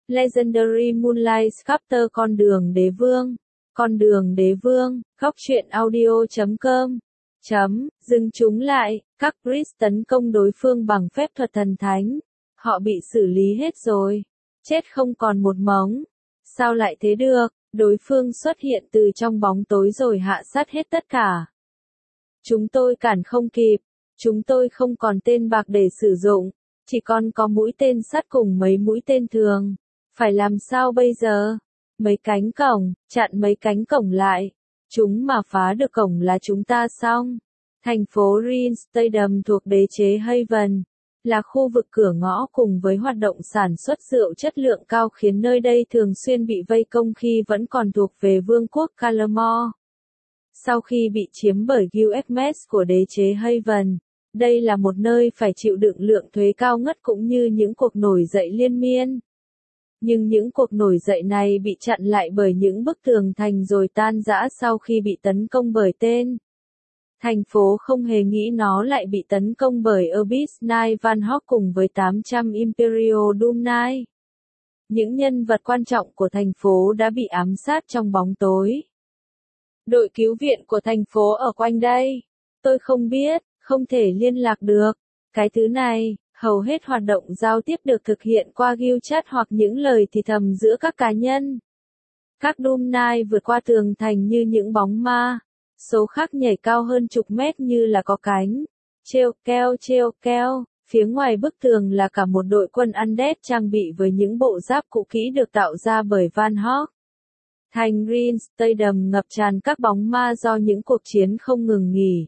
Legendary Moonlight Chapter Con đường đế vương, góc truyện audio.com. Dừng chúng lại, các priest tấn công đối phương bằng phép thuật thần thánh. Họ bị xử lý hết rồi. Chết không còn một mống. Sao lại thế được? Đối phương xuất hiện từ trong bóng tối rồi hạ sát hết tất cả. Chúng tôi cản không kịp. Chúng tôi không còn tên bạc để sử dụng. Chỉ còn có mũi tên sắt cùng mấy mũi tên thường. Phải làm sao bây giờ? Mấy cánh cổng, chặn mấy cánh cổng lại. Chúng mà phá được cổng là chúng ta xong. Thành phố Reinstatement thuộc đế chế Haven, là khu vực cửa ngõ cùng với hoạt động sản xuất rượu chất lượng cao khiến nơi đây thường xuyên bị vây công khi vẫn còn thuộc về Vương quốc Calamore. Sau khi bị chiếm bởi USMS của đế chế Haven, đây là một nơi phải chịu đựng lượng thuế cao ngất cũng như những cuộc nổi dậy liên miên. Nhưng những cuộc nổi dậy này bị chặn lại bởi những bức tường thành rồi tan rã sau khi bị tấn công bởi tên. Thành phố không hề nghĩ nó lại bị tấn công bởi Abyss Knight Van Hawk cùng với 800 Imperial Doom Knight. Những nhân vật quan trọng của thành phố đã bị ám sát trong bóng tối. Đội cứu viện của thành phố ở quanh đây. Tôi không biết, không thể liên lạc được. Cái thứ này, hầu hết hoạt động giao tiếp được thực hiện qua guild chat hoặc những lời thì thầm giữa các cá nhân. Các Doom Knight vượt qua tường thành như những bóng ma. Số khác nhảy cao hơn chục mét như là có cánh. Treo keo, phía ngoài bức tường là cả một đội quân undead trang bị với những bộ giáp cũ kỹ được tạo ra bởi Van Hawk. Thành Reinstatement ngập tràn các bóng ma do những cuộc chiến không ngừng nghỉ.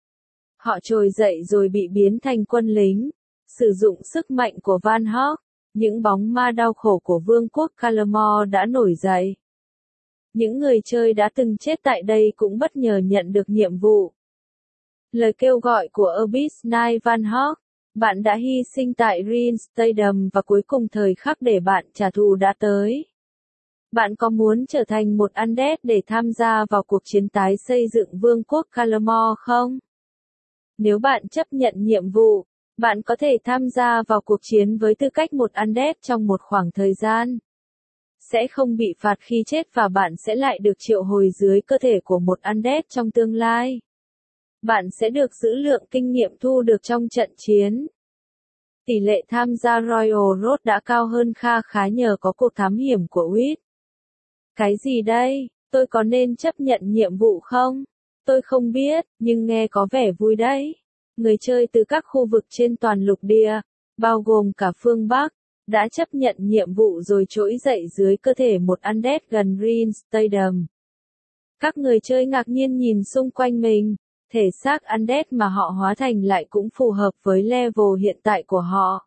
Họ trồi dậy rồi bị biến thành quân lính, sử dụng sức mạnh của Van Hawk. Những bóng ma đau khổ của Vương quốc Calamore đã nổi dậy. Những người chơi đã từng chết tại đây cũng bất ngờ nhận được nhiệm vụ. Lời kêu gọi của Abyss Knight Van Hawk, bạn đã hy sinh tại Reinstatement và cuối cùng thời khắc để bạn trả thù đã tới. Bạn có muốn trở thành một undead để tham gia vào cuộc chiến tái xây dựng Vương quốc Calamore không? Nếu bạn chấp nhận nhiệm vụ, bạn có thể tham gia vào cuộc chiến với tư cách một undead trong một khoảng thời gian. Sẽ không bị phạt khi chết và bạn sẽ lại được triệu hồi dưới cơ thể của một undead trong tương lai. Bạn sẽ được giữ lượng kinh nghiệm thu được trong trận chiến. Tỷ lệ tham gia Royal Road đã cao hơn kha khá nhờ có cuộc thám hiểm của Wit. Cái gì đây? Tôi có nên chấp nhận nhiệm vụ không? Tôi không biết, nhưng nghe có vẻ vui đấy. Người chơi từ các khu vực trên toàn lục địa, bao gồm cả phương Bắc, đã chấp nhận nhiệm vụ rồi trỗi dậy dưới cơ thể một undead gần Reinstatement. Các người chơi ngạc nhiên nhìn xung quanh mình, thể xác undead mà họ hóa thành lại cũng phù hợp với level hiện tại của họ.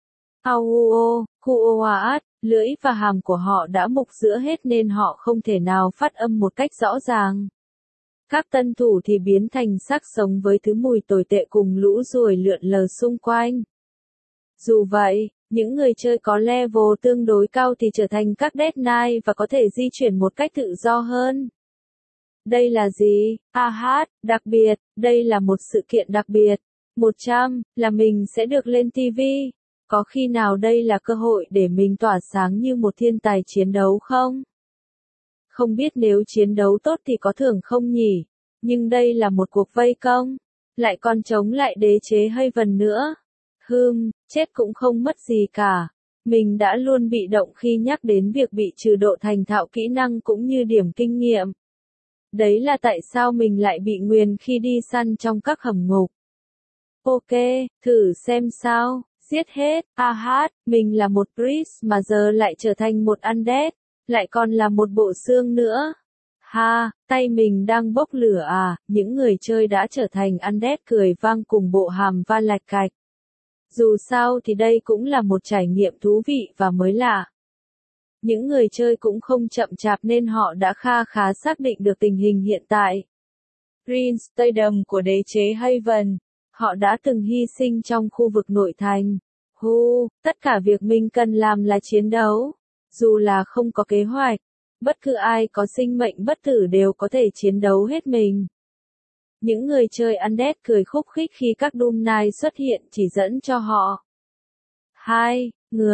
Auo, Kuoaat, lưỡi và hàm của họ đã mục giữa hết nên họ không thể nào phát âm một cách rõ ràng. Các tân thủ thì biến thành xác sống với thứ mùi tồi tệ cùng lũ ruồi lượn lờ xung quanh. Dù vậy, những người chơi có level tương đối cao thì trở thành các Death Knight và có thể di chuyển một cách tự do hơn. Đây là gì? Đặc biệt, đây là một sự kiện đặc biệt. 100, là mình sẽ được lên TV. Có khi nào đây là cơ hội để mình tỏa sáng như một thiên tài chiến đấu không? Không biết nếu chiến đấu tốt thì có thưởng không nhỉ? Nhưng đây là một cuộc vây công. Lại còn chống lại đế chế Haven nữa. Chết cũng không mất gì cả. Mình đã luôn bị động khi nhắc đến việc bị trừ độ thành thạo kỹ năng cũng như điểm kinh nghiệm. Đấy là tại sao mình lại bị nguyền khi đi săn trong các hầm ngục. Ok, thử xem sao. Giết hết. Mình là một priest mà giờ lại trở thành một undead. Lại còn là một bộ xương nữa. Tay mình đang bốc lửa à, những người chơi đã trở thành undead cười vang cùng bộ hàm va lạch cạch. Dù sao thì đây cũng là một trải nghiệm thú vị và mới lạ. Những người chơi cũng không chậm chạp nên họ đã kha khá xác định được tình hình hiện tại. Reinstatement của đế chế Haven, họ đã từng hy sinh trong khu vực nội thành. Tất cả việc mình cần làm là chiến đấu. Dù là không có kế hoạch, bất cứ ai có sinh mệnh bất tử đều có thể chiến đấu hết mình. Những người chơi undead cười khúc khích khi các Doom Knight xuất hiện chỉ dẫn cho họ. 2 người,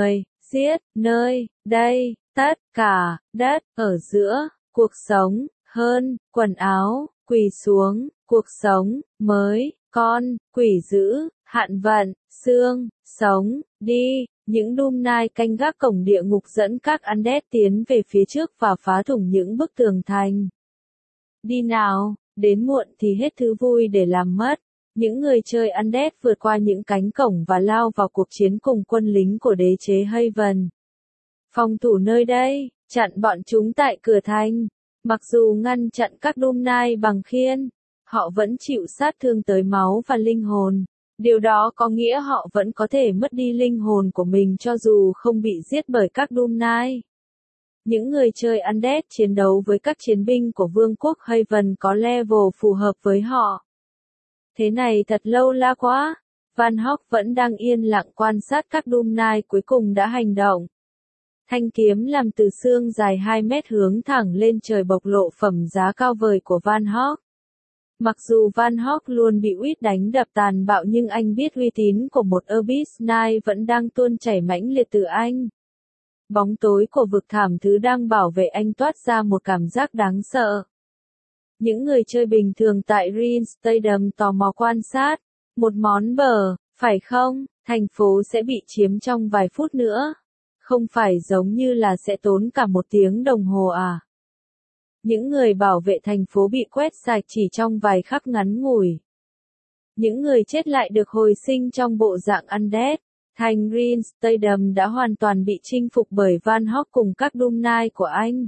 giết, nơi, đây, tất cả, đất, ở giữa, cuộc sống, hơn, quần áo, quỳ xuống, cuộc sống, mới, con, quỷ dữ, hạn vận, xương, sống, đi. Những Doom-Knight canh gác cổng địa ngục dẫn các Undead tiến về phía trước và phá thủng những bức tường thành. Đi nào, đến muộn thì hết thứ vui để làm mất. Những người chơi Undead vượt qua những cánh cổng và lao vào cuộc chiến cùng quân lính của đế chế Haven. Phòng thủ nơi đây, chặn bọn chúng tại cửa thành. Mặc dù ngăn chặn các Doom-Knight bằng khiên, họ vẫn chịu sát thương tới máu và linh hồn. Điều đó có nghĩa họ vẫn có thể mất đi linh hồn của mình cho dù không bị giết bởi các Doom-Knight. Những người chơi Undead chiến đấu với các chiến binh của Vương quốc Haven có level phù hợp với họ. Thế này thật lâu la quá. Van Hawk vẫn đang yên lặng quan sát các Doom-Knight cuối cùng đã hành động. Thanh kiếm làm từ xương dài 2 mét hướng thẳng lên trời bộc lộ phẩm giá cao vời của Van Hawk. Mặc dù Van Hawk luôn bị Uýt đánh đập tàn bạo nhưng anh biết uy tín của một Abyss Knight vẫn đang tuôn chảy mãnh liệt từ anh. Bóng tối của vực thảm thứ đang bảo vệ anh toát ra một cảm giác đáng sợ. Những người chơi bình thường tại Rin Stadium tò mò quan sát. Một món bờ, phải không? Thành phố sẽ bị chiếm trong vài phút nữa. Không phải giống như là sẽ tốn cả 1 tiếng đồng hồ à? Những người bảo vệ thành phố bị quét sạch chỉ trong vài khắc ngắn ngủi. Những người chết lại được hồi sinh trong bộ dạng Undead. Thành Rin Stadium đã hoàn toàn bị chinh phục bởi Van Hawk cùng các Doom-Knight của anh.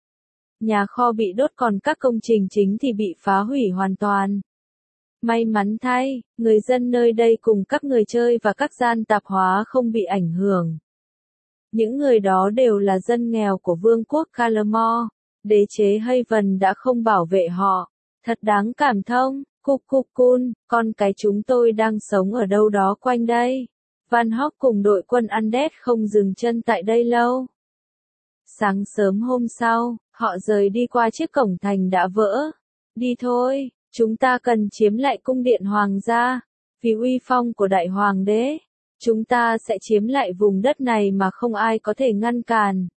Nhà kho bị đốt còn các công trình chính thì bị phá hủy hoàn toàn. May mắn thay, người dân nơi đây cùng các người chơi và các gian tạp hóa không bị ảnh hưởng. Những người đó đều là dân nghèo của Vương quốc Kalamor. Đế chế Haven đã không bảo vệ họ. Thật đáng cảm thông. Cun, con cái chúng tôi đang sống ở đâu đó quanh đây. Van Hawk cùng đội quân Undead không dừng chân tại đây lâu. Sáng sớm hôm sau, họ rời đi qua chiếc cổng thành đã vỡ. Đi thôi, chúng ta cần chiếm lại cung điện hoàng gia. Vì uy phong của đại hoàng đế, chúng ta sẽ chiếm lại vùng đất này mà không ai có thể ngăn cản.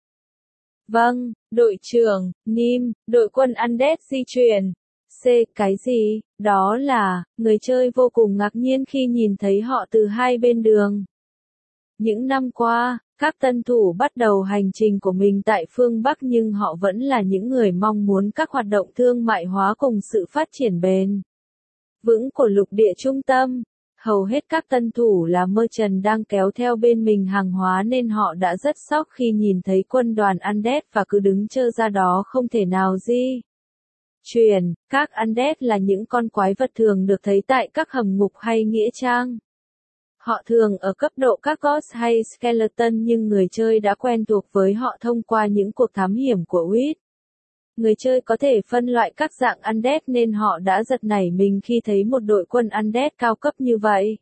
Vâng, đội trưởng, Nim, đội quân Undead di chuyển. Cái gì? Đó là, người chơi vô cùng ngạc nhiên khi nhìn thấy họ từ hai bên đường. Những năm qua, các tân thủ bắt đầu hành trình của mình tại phương Bắc nhưng họ vẫn là những người mong muốn các hoạt động thương mại hóa cùng sự phát triển bền vững của lục địa trung tâm. Hầu hết các tân thủ là merchant đang kéo theo bên mình hàng hóa nên họ đã rất sốc khi nhìn thấy quân đoàn Undead và cứ đứng trơ ra đó không thể nào di chuyển. Các Undead là những con quái vật thường được thấy tại các hầm ngục hay nghĩa trang. Họ thường ở cấp độ các Ghost hay Skeleton nhưng người chơi đã quen thuộc với họ thông qua những cuộc thám hiểm của Uýt. Người chơi có thể phân loại các dạng Undead nên họ đã giật nảy mình khi thấy một đội quân Undead cao cấp như vậy.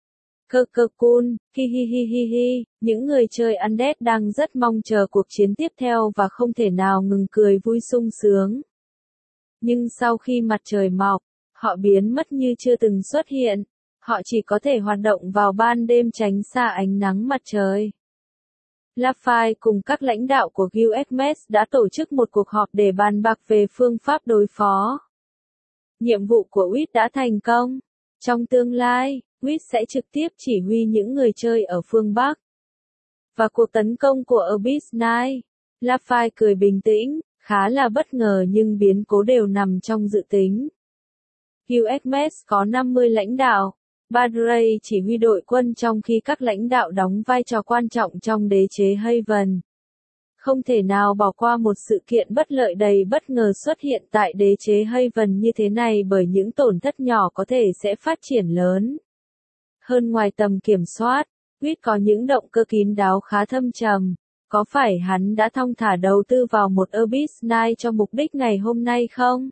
Cool, hi. Những người chơi Undead đang rất mong chờ cuộc chiến tiếp theo và không thể nào ngừng cười vui sung sướng. Nhưng sau khi mặt trời mọc, họ biến mất như chưa từng xuất hiện. Họ chỉ có thể hoạt động vào ban đêm tránh xa ánh nắng mặt trời. Lafay cùng các lãnh đạo của Guild Xmas đã tổ chức một cuộc họp để bàn bạc về phương pháp đối phó. Nhiệm vụ của Uýt đã thành công. Trong tương lai, Uýt sẽ trực tiếp chỉ huy những người chơi ở phương Bắc. Và cuộc tấn công của Abyss Knight. Lafay cười bình tĩnh, khá là bất ngờ nhưng biến cố đều nằm trong dự tính. Guild Xmas có 50 lãnh đạo. Badray chỉ huy đội quân trong khi các lãnh đạo đóng vai trò quan trọng trong đế chế Haven. Không thể nào bỏ qua một sự kiện bất lợi đầy bất ngờ xuất hiện tại đế chế Haven như thế này bởi những tổn thất nhỏ có thể sẽ phát triển lớn hơn ngoài tầm kiểm soát. Uýt có những động cơ kín đáo khá thâm trầm. Có phải hắn đã thong thả đầu tư vào một Abyss Knight cho mục đích ngày hôm nay không?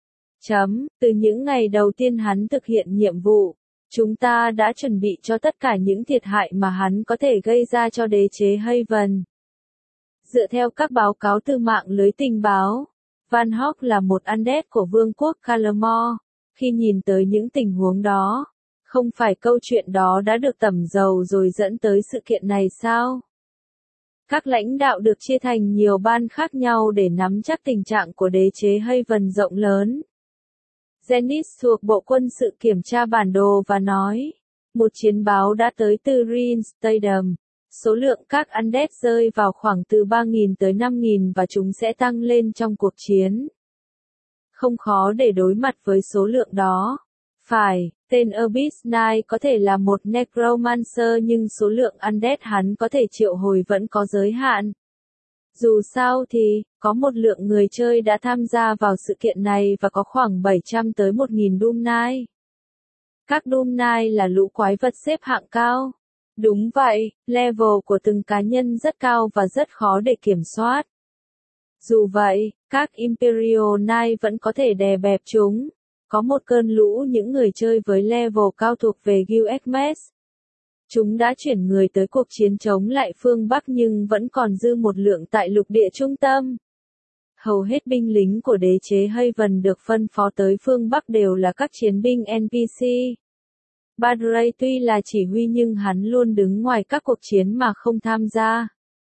Từ những ngày đầu tiên hắn thực hiện nhiệm vụ, chúng ta đã chuẩn bị cho tất cả những thiệt hại mà hắn có thể gây ra cho đế chế Haven. Dựa theo các báo cáo từ mạng lưới tình báo, Van Hawk là một Undead của Vương quốc Kalamor. Khi nhìn tới những tình huống đó, không phải câu chuyện đó đã được tẩm dầu rồi dẫn tới sự kiện này sao? Các lãnh đạo được chia thành nhiều ban khác nhau để nắm chắc tình trạng của đế chế Haven rộng lớn. Zenith thuộc Bộ Quân sự kiểm tra bản đồ và nói, một chiến báo đã tới từ Reinstatement. Số lượng các undead rơi vào khoảng từ 3.000 tới 5.000 và chúng sẽ tăng lên trong cuộc chiến. Không khó để đối mặt với số lượng đó. Phải, tên Abyss Knight có thể là một Necromancer nhưng số lượng undead hắn có thể triệu hồi vẫn có giới hạn. Dù sao thì, có một lượng người chơi đã tham gia vào sự kiện này và có khoảng 700 tới 1.000 Doom Knight. Các Doom Knight là lũ quái vật xếp hạng cao. Đúng vậy, level của từng cá nhân rất cao và rất khó để kiểm soát. Dù vậy, các Imperial Knight vẫn có thể đè bẹp chúng. Có một cơn lũ những người chơi với level cao thuộc về Guild Xmas. Chúng đã chuyển người tới cuộc chiến chống lại phương Bắc nhưng vẫn còn dư một lượng tại lục địa trung tâm. Hầu hết binh lính của đế chế Haven được phân phó tới phương Bắc đều là các chiến binh NPC. Badray tuy là chỉ huy nhưng hắn luôn đứng ngoài các cuộc chiến mà không tham gia.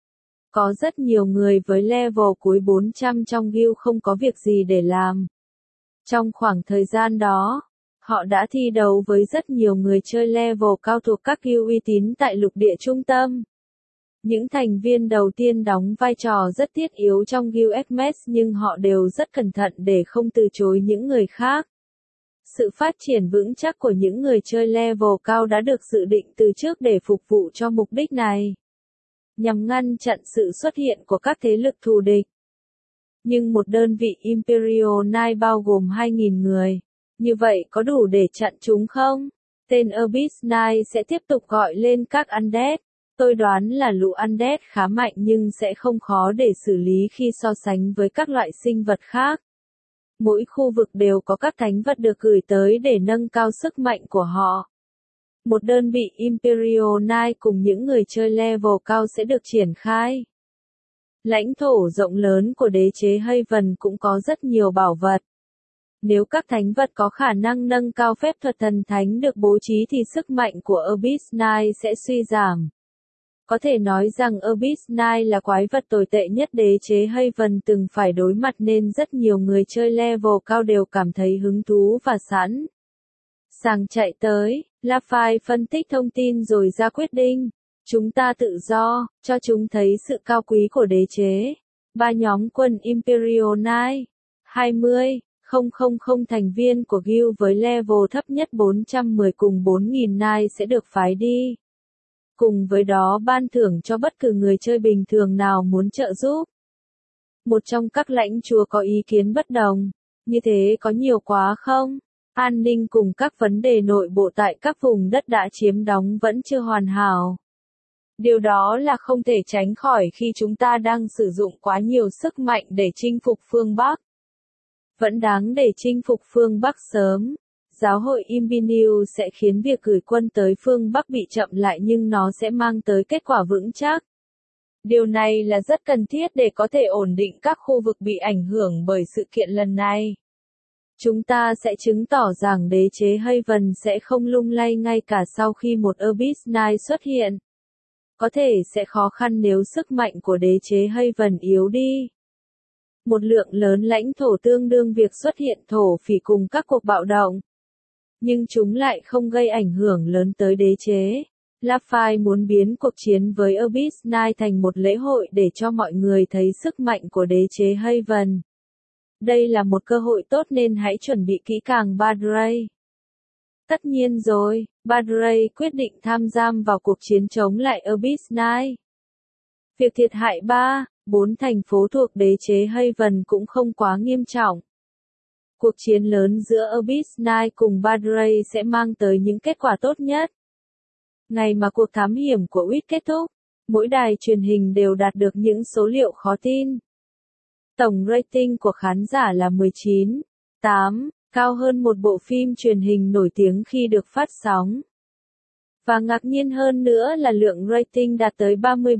Có rất nhiều người với level cuối 400 trong guild không có việc gì để làm. Trong khoảng thời gian đó, họ đã thi đấu với rất nhiều người chơi level cao thuộc các guild uy tín tại lục địa trung tâm. Những thành viên đầu tiên đóng vai trò rất thiết yếu trong Guild Xmas nhưng họ đều rất cẩn thận để không từ chối những người khác. Sự phát triển vững chắc của những người chơi level cao đã được dự định từ trước để phục vụ cho mục đích này, nhằm ngăn chặn sự xuất hiện của các thế lực thù địch. Nhưng một đơn vị Imperial Knight bao gồm 2.000 người, như vậy có đủ để chặn chúng không? Tên Abyss Knight sẽ tiếp tục gọi lên các undead. Tôi đoán là lũ undead khá mạnh nhưng sẽ không khó để xử lý khi so sánh với các loại sinh vật khác. Mỗi khu vực đều có các thánh vật được gửi tới để nâng cao sức mạnh của họ. Một đơn vị Imperial Knight cùng những người chơi level cao sẽ được triển khai. Lãnh thổ rộng lớn của đế chế Haven cũng có rất nhiều bảo vật. Nếu các thánh vật có khả năng nâng cao phép thuật thần thánh được bố trí thì sức mạnh của Abyss Knight sẽ suy giảm. Có thể nói rằng Abyss Knight là quái vật tồi tệ nhất đế chế Haven từng phải đối mặt nên rất nhiều người chơi level cao đều cảm thấy hứng thú và sẵn sàng chạy tới. Lafai phân tích thông tin rồi ra quyết định. Chúng ta tự do, cho chúng thấy sự cao quý của đế chế. 3 nhóm quân Imperial Knight, 20,000 thành viên của Guild với level thấp nhất 410 cùng 4.000 Knight sẽ được phái đi. Cùng với đó ban thưởng cho bất cứ người chơi bình thường nào muốn trợ giúp. Một trong các lãnh chúa có ý kiến bất đồng. Như thế có nhiều quá không? An ninh cùng các vấn đề nội bộ tại các vùng đất đã chiếm đóng vẫn chưa hoàn hảo. Điều đó là không thể tránh khỏi khi chúng ta đang sử dụng quá nhiều sức mạnh để chinh phục phương Bắc. Vẫn đáng để chinh phục phương Bắc sớm. Giáo hội Imbiniu sẽ khiến việc gửi quân tới phương Bắc bị chậm lại nhưng nó sẽ mang tới kết quả vững chắc. Điều này là rất cần thiết để có thể ổn định các khu vực bị ảnh hưởng bởi sự kiện lần này. Chúng ta sẽ chứng tỏ rằng đế chế Haven sẽ không lung lay ngay cả sau khi một Abyss Knight xuất hiện. Có thể sẽ khó khăn nếu sức mạnh của đế chế Haven yếu đi. Một lượng lớn lãnh thổ tương đương việc xuất hiện thổ phỉ cùng các cuộc bạo động. Nhưng chúng lại không gây ảnh hưởng lớn tới đế chế. Lafai muốn biến cuộc chiến với Abyss Knight thành một lễ hội để cho mọi người thấy sức mạnh của đế chế Haven. Đây là một cơ hội tốt nên hãy chuẩn bị kỹ càng Badray. Tất nhiên rồi, Badray quyết định tham gia vào cuộc chiến chống lại Abyss Knight. Việc thiệt hại 4 thành phố thuộc đế chế Haven cũng không quá nghiêm trọng. Cuộc chiến lớn giữa Abyss Knight cùng Badray sẽ mang tới những kết quả tốt nhất. Ngày mà cuộc thám hiểm của Wit kết thúc, mỗi đài truyền hình đều đạt được những số liệu khó tin. Tổng rating của khán giả là 19,8, cao hơn một bộ phim truyền hình nổi tiếng khi được phát sóng. Và ngạc nhiên hơn nữa là lượng rating đạt tới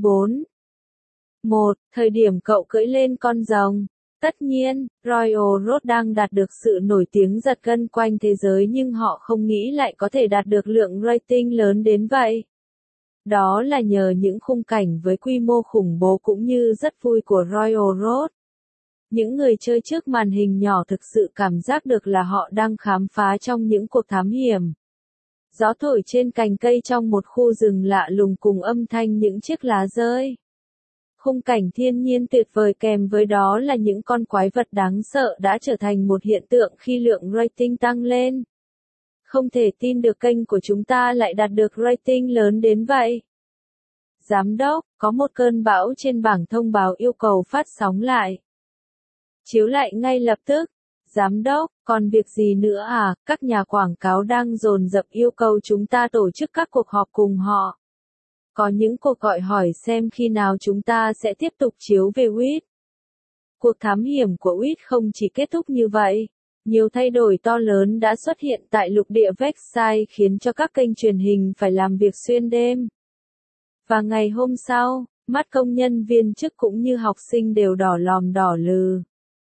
34,1, thời điểm cậu cưỡi lên con rồng. Tất nhiên, Royal Road đang đạt được sự nổi tiếng giật gân quanh thế giới nhưng họ không nghĩ lại có thể đạt được lượng rating lớn đến vậy. Đó là nhờ những khung cảnh với quy mô khủng bố cũng như rất vui của Royal Road. Những người chơi trước màn hình nhỏ thực sự cảm giác được là họ đang khám phá trong những cuộc thám hiểm. Gió thổi trên cành cây trong một khu rừng lạ lùng cùng âm thanh những chiếc lá rơi. Khung cảnh thiên nhiên tuyệt vời kèm với đó là những con quái vật đáng sợ đã trở thành một hiện tượng khi lượng rating tăng lên. Không thể tin được kênh của chúng ta lại đạt được rating lớn đến vậy. Giám đốc, có một cơn bão trên bảng thông báo yêu cầu phát sóng lại. Chiếu lại ngay lập tức. Giám đốc, còn việc gì nữa à? Các nhà quảng cáo đang dồn dập yêu cầu chúng ta tổ chức các cuộc họp cùng họ. Có những cuộc gọi hỏi xem khi nào chúng ta sẽ tiếp tục chiếu về WIT. Cuộc thám hiểm của WIT không chỉ kết thúc như vậy. Nhiều thay đổi to lớn đã xuất hiện tại lục địa Vexai khiến cho các kênh truyền hình phải làm việc xuyên đêm. Và ngày hôm sau, mắt công nhân viên chức cũng như học sinh đều đỏ lòm đỏ lừ.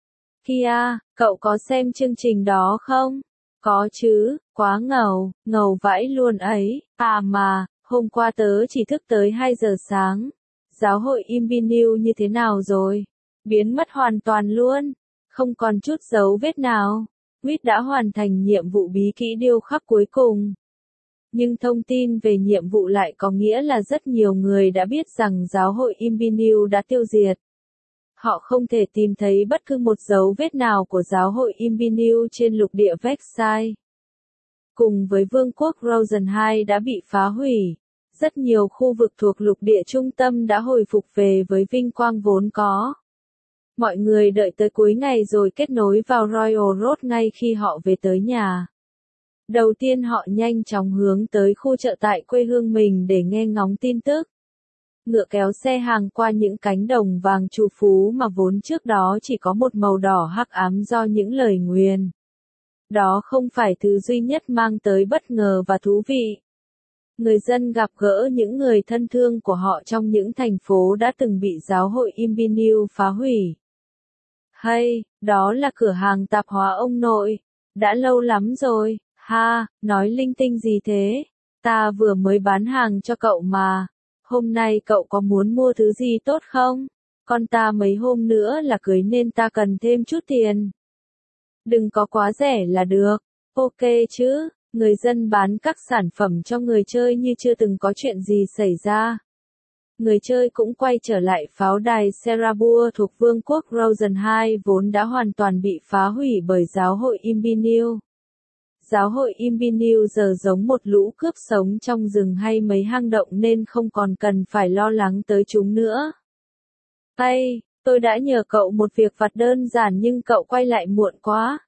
Kia, cậu có xem chương trình đó không? Có chứ, quá ngầu, ngầu vãi luôn ấy. À mà, hôm qua tớ chỉ thức tới 2 giờ sáng. Giáo hội Imbinew như thế nào rồi? Biến mất hoàn toàn luôn. Không còn chút dấu vết nào. WIT đã hoàn thành nhiệm vụ bí kỹ điêu khắc cuối cùng. Nhưng thông tin về nhiệm vụ lại có nghĩa là rất nhiều người đã biết rằng giáo hội Imbinew đã tiêu diệt. Họ không thể tìm thấy bất cứ một dấu vết nào của giáo hội Imbinew trên lục địa Vexai. Cùng với vương quốc Rosenheim đã bị phá hủy, rất nhiều khu vực thuộc lục địa trung tâm đã hồi phục về với vinh quang vốn có. Mọi người đợi tới cuối ngày rồi kết nối vào Royal Road ngay khi họ về tới nhà. Đầu tiên họ nhanh chóng hướng tới khu chợ tại quê hương mình để nghe ngóng tin tức. Ngựa kéo xe hàng qua những cánh đồng vàng trù phú mà vốn trước đó chỉ có một màu đỏ hắc ám do những lời nguyền. Đó không phải thứ duy nhất mang tới bất ngờ và thú vị. Người dân gặp gỡ những người thân thương của họ trong những thành phố đã từng bị giáo hội Imbinew phá hủy. Hay, đó là cửa hàng tạp hóa ông nội. Đã lâu lắm rồi, ha, nói linh tinh gì thế? Ta vừa mới bán hàng cho cậu mà. Hôm nay cậu có muốn mua thứ gì tốt không? Con ta mấy hôm nữa là cưới nên ta cần thêm chút tiền. Đừng có quá rẻ là được. Ok chứ, người dân bán các sản phẩm cho người chơi như chưa từng có chuyện gì xảy ra. Người chơi cũng quay trở lại pháo đài Serabur thuộc vương quốc Rosenheim vốn đã hoàn toàn bị phá hủy bởi giáo hội Imbinew. Giáo hội Imbinew giờ giống một lũ cướp sống trong rừng hay mấy hang động nên không còn cần phải lo lắng tới chúng nữa. Hey, tôi đã nhờ cậu một việc vặt đơn giản nhưng cậu quay lại muộn quá.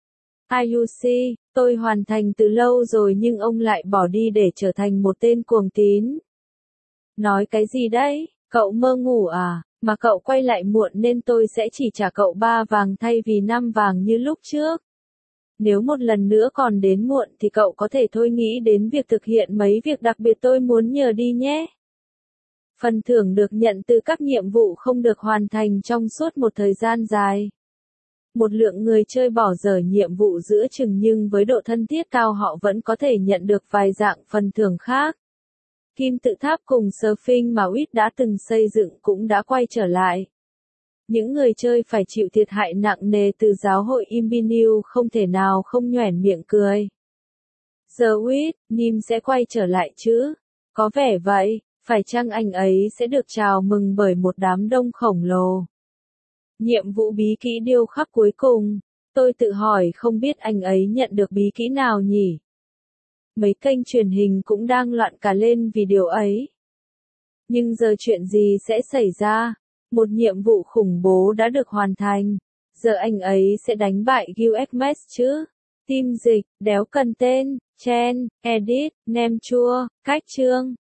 IUC, tôi hoàn thành từ lâu rồi nhưng ông lại bỏ đi để trở thành một tên cuồng tín. Nói cái gì đấy, cậu mơ ngủ à, mà cậu quay lại muộn nên tôi sẽ chỉ trả cậu 3 vàng thay vì 5 vàng như lúc trước. Nếu một lần nữa còn đến muộn thì cậu có thể thôi nghĩ đến việc thực hiện mấy việc đặc biệt tôi muốn nhờ đi nhé. Phần thưởng được nhận từ các nhiệm vụ không được hoàn thành trong suốt một thời gian dài. Một lượng người chơi bỏ dở nhiệm vụ giữa chừng nhưng với độ thân thiết cao họ vẫn có thể nhận được vài dạng phần thưởng khác. Kim tự tháp cùng surfing mà WIT đã từng xây dựng cũng đã quay trở lại. Những người chơi phải chịu thiệt hại nặng nề từ giáo hội Imbinew không thể nào không nhoẻn miệng cười. Giờ WIT, Nim sẽ quay trở lại chứ? Có vẻ vậy, phải chăng anh ấy sẽ được chào mừng bởi một đám đông khổng lồ? Nhiệm vụ bí kỹ điêu khắc cuối cùng, tôi tự hỏi không biết anh ấy nhận được bí kỹ nào nhỉ? Mấy kênh truyền hình cũng đang loạn cả lên vì điều ấy. Nhưng giờ chuyện gì sẽ xảy ra? Một nhiệm vụ khủng bố đã được hoàn thành. Giờ anh ấy sẽ đánh bại Gilgamesh chứ? Team dịch, đéo cần tên, Chen, Edit, Nem chua, cách chương.